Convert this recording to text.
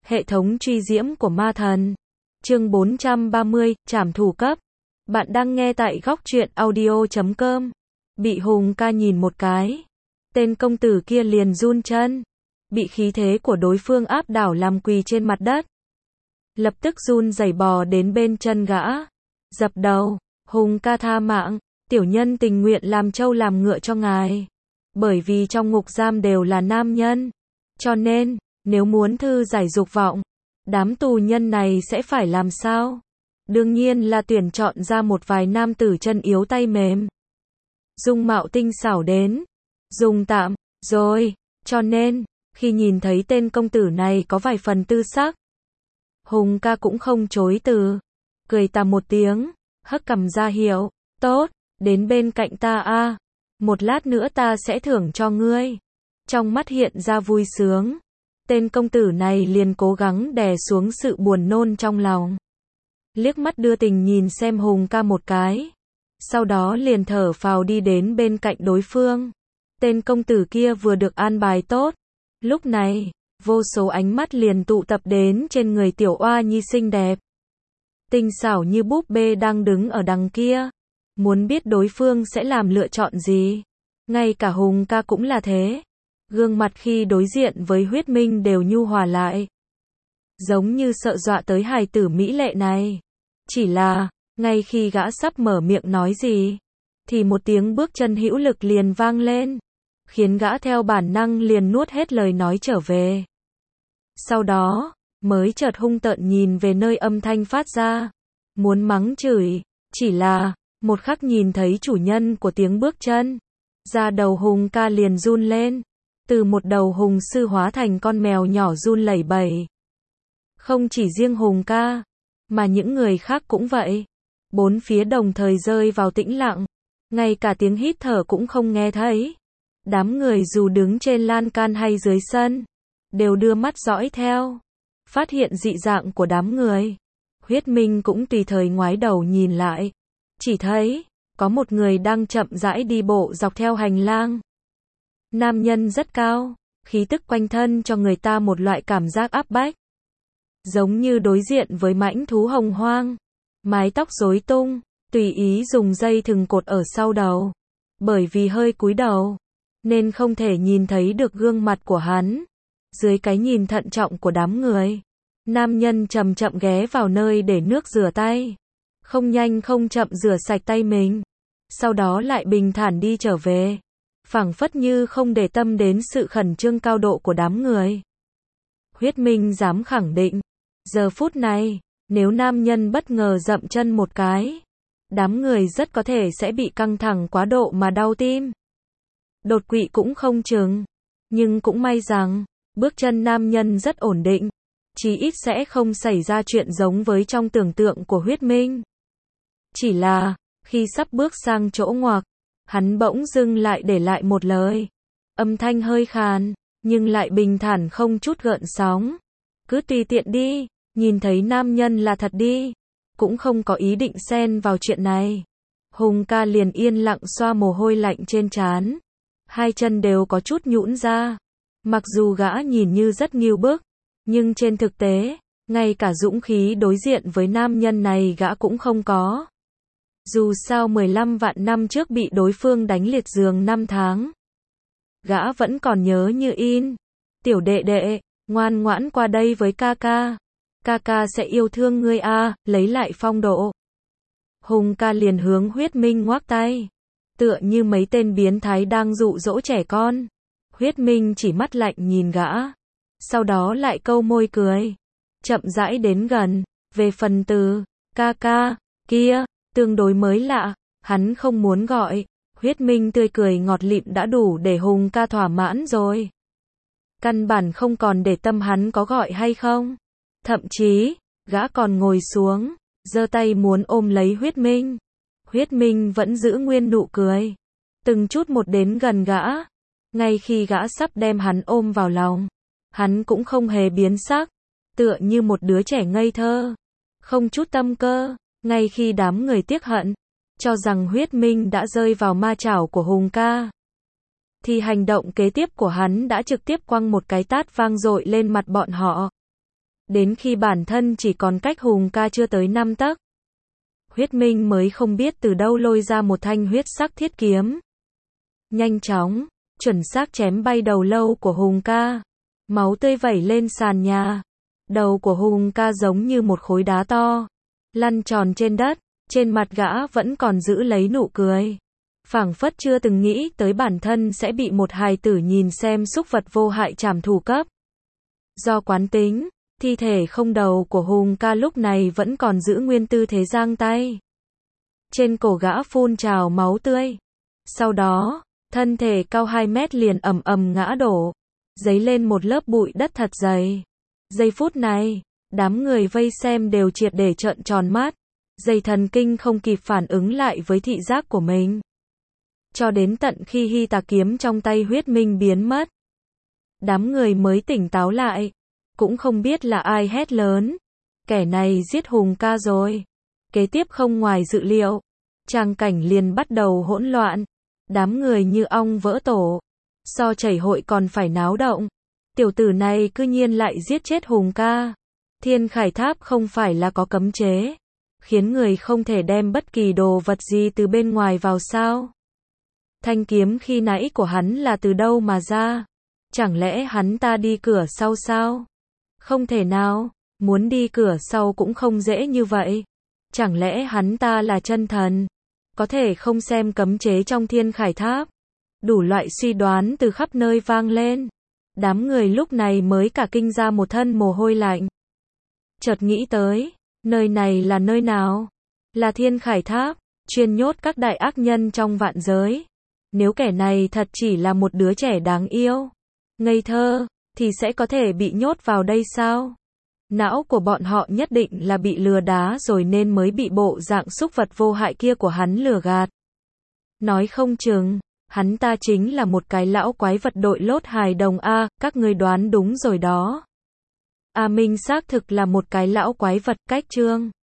Hệ thống truy diễm của ma thần. Chương 430, trảm thủ cấp. Bạn đang nghe tại góc truyện audio.com. Bị Hùng ca nhìn một cái. Tên công tử kia liền run chân. Bị khí thế của đối phương áp đảo làm quỳ trên mặt đất. Lập tức run rẩy bò đến bên chân gã. Dập đầu, Hùng ca tha mạng, tiểu nhân tình nguyện làm trâu làm ngựa cho ngài. Bởi vì trong ngục giam đều là nam nhân. Cho nên, nếu muốn thư giải dục vọng, đám tù nhân này sẽ phải làm sao? Đương nhiên là tuyển chọn ra một vài nam tử chân yếu tay mềm. Dung mạo tinh xảo đến. Dùng tạm, rồi. Cho nên, khi nhìn thấy tên công tử này có vài phần tư sắc, Hùng ca cũng không chối từ. Cười tà một tiếng, hất cằm ra hiệu. Tốt, đến bên cạnh ta a. Một lát nữa ta sẽ thưởng cho ngươi. Trong mắt hiện ra vui sướng. Tên công tử này liền cố gắng đè xuống sự buồn nôn trong lòng. Liếc mắt đưa tình nhìn xem Hùng ca một cái. Sau đó liền thở phào đi đến bên cạnh đối phương. Tên công tử kia vừa được an bài tốt. Lúc này, vô số ánh mắt liền tụ tập đến trên người tiểu oa nhi xinh đẹp. Tinh xảo như búp bê đang đứng ở đằng kia. Muốn biết đối phương sẽ làm lựa chọn gì. Ngay cả Hùng ca cũng là thế. Gương mặt khi đối diện với Huyết Minh đều nhu hòa lại. Giống như sợ dọa tới hài tử mỹ lệ này. Chỉ là, ngay khi gã sắp mở miệng nói gì, thì một tiếng bước chân hữu lực liền vang lên. Khiến gã theo bản năng liền nuốt hết lời nói trở về. Sau đó, mới chợt hung tợn nhìn về nơi âm thanh phát ra. Muốn mắng chửi, chỉ là, một khắc nhìn thấy chủ nhân của tiếng bước chân. Da đầu Hùng ca liền run lên. Từ một đầu hùng sư hóa thành con mèo nhỏ run lẩy bẩy. Không chỉ riêng Hùng ca, mà những người khác cũng vậy. Bốn phía đồng thời rơi vào tĩnh lặng. Ngay cả tiếng hít thở cũng không nghe thấy. Đám người dù đứng trên lan can hay dưới sân, đều đưa mắt dõi theo. Phát hiện dị dạng của đám người. Huyết Minh cũng tùy thời ngoái đầu nhìn lại. Chỉ thấy, có một người đang chậm rãi đi bộ dọc theo hành lang. Nam nhân rất cao, khí tức quanh thân cho người ta một loại cảm giác áp bách. Giống như đối diện với mãnh thú hồng hoang. Mái tóc rối tung, tùy ý dùng dây thừng cột ở sau đầu. Bởi vì hơi cúi đầu, nên không thể nhìn thấy được gương mặt của hắn. Dưới cái nhìn thận trọng của đám người, nam nhân chậm chậm ghé vào nơi để nước rửa tay. Không nhanh không chậm rửa sạch tay mình. Sau đó lại bình thản đi trở về. Phảng phất như không để tâm đến sự khẩn trương cao độ của đám người. Huyết Minh dám khẳng định, giờ phút này, nếu nam nhân bất ngờ dậm chân một cái, đám người rất có thể sẽ bị căng thẳng quá độ mà đau tim. Đột quỵ cũng không chừng, nhưng cũng may rằng, bước chân nam nhân rất ổn định, chí ít sẽ không xảy ra chuyện giống với trong tưởng tượng của Huyết Minh. Chỉ là, khi sắp bước sang chỗ ngoặc, hắn bỗng dưng lại để lại một lời. Âm thanh hơi khàn, nhưng lại bình thản không chút gợn sóng. Cứ tùy tiện đi, nhìn thấy nam nhân là thật đi. Cũng không có ý định xen vào chuyện này. Hùng ca liền yên lặng xoa mồ hôi lạnh trên trán. Hai chân đều có chút nhũn ra. Mặc dù gã nhìn như rất nghêu bức, nhưng trên thực tế, ngay cả dũng khí đối diện với nam nhân này gã cũng không có. Dù sao 15 vạn năm trước bị đối phương đánh liệt giường 5 tháng. Gã vẫn còn nhớ như in. Tiểu đệ đệ, ngoan ngoãn qua đây với ca ca. Ca ca sẽ yêu thương ngươi a, lấy lại phong độ. Hùng ca liền hướng Huyết Minh ngoắc tay. Tựa như mấy tên biến thái đang dụ dỗ trẻ con. Huyết Minh chỉ mắt lạnh nhìn gã. Sau đó lại câu môi cười. Chậm rãi đến gần. Về phần từ, ca ca, kia, tương đối mới lạ, hắn không muốn gọi. Huyết Minh tươi cười ngọt lịm đã đủ để Hùng ca thỏa mãn rồi. Căn bản không còn để tâm hắn có gọi hay không. Thậm chí, gã còn ngồi xuống, giơ tay muốn ôm lấy Huyết Minh. Huyết Minh vẫn giữ nguyên nụ cười. Từng chút một đến gần gã. Ngay khi gã sắp đem hắn ôm vào lòng, hắn cũng không hề biến sắc. Tựa như một đứa trẻ ngây thơ. Không chút tâm cơ. Ngay khi đám người tiếc hận, cho rằng Huyết Minh đã rơi vào ma chảo của Hùng ca, thì hành động kế tiếp của hắn đã trực tiếp quăng một cái tát vang dội lên mặt bọn họ. Đến khi bản thân chỉ còn cách Hùng ca chưa tới 5 tấc, Huyết Minh mới không biết từ đâu lôi ra một thanh huyết sắc thiết kiếm. Nhanh chóng, chuẩn xác chém bay đầu lâu của Hùng ca. Máu tươi vẩy lên sàn nhà. Đầu của Hùng ca giống như một khối đá to, lăn tròn trên đất, trên mặt gã vẫn còn giữ lấy nụ cười. Phảng phất chưa từng nghĩ tới bản thân sẽ bị một hài tử nhìn xem súc vật vô hại trảm thủ cấp. Do quán tính, thi thể không đầu của Hùng ca lúc này vẫn còn giữ nguyên tư thế giang tay. Trên cổ gã phun trào máu tươi. Sau đó, thân thể cao 2 mét liền ầm ầm ngã đổ, dấy lên một lớp bụi đất thật dày. Giây phút này, đám người vây xem đều triệt để trợn tròn mắt, dây thần kinh không kịp phản ứng lại với thị giác của mình. Cho đến tận khi Hy Tà kiếm trong tay Huyết Minh biến mất, đám người mới tỉnh táo lại, cũng không biết là ai hét lớn. Kẻ này giết Hùng ca rồi. Kế tiếp không ngoài dự liệu, tràng cảnh liền bắt đầu hỗn loạn. Đám người như ong vỡ tổ. So chảy hội còn phải náo động. Tiểu tử này cư nhiên lại giết chết Hùng ca. Thiên Khải Tháp không phải là có cấm chế, khiến người không thể đem bất kỳ đồ vật gì từ bên ngoài vào sao? Thanh kiếm khi nãy của hắn là từ đâu mà ra? Chẳng lẽ hắn ta đi cửa sau sao? Không thể nào, muốn đi cửa sau cũng không dễ như vậy. Chẳng lẽ hắn ta là chân thần? Có thể không xem cấm chế trong Thiên Khải Tháp? Đủ loại suy đoán từ khắp nơi vang lên. Đám người lúc này mới cả kinh ra một thân mồ hôi lạnh. Chợt nghĩ tới, nơi này là nơi nào? Là Thiên Khải Tháp, chuyên nhốt các đại ác nhân trong vạn giới. Nếu kẻ này thật chỉ là một đứa trẻ đáng yêu, ngây thơ, thì sẽ có thể bị nhốt vào đây sao? Não của bọn họ nhất định là bị lừa đá rồi nên mới bị bộ dạng súc vật vô hại kia của hắn lừa gạt. Nói không chừng, hắn ta chính là một cái lão quái vật đội lốt hài đồng a, các ngươi đoán đúng rồi đó. A Minh xác thực là một cái lão quái vật cách chương.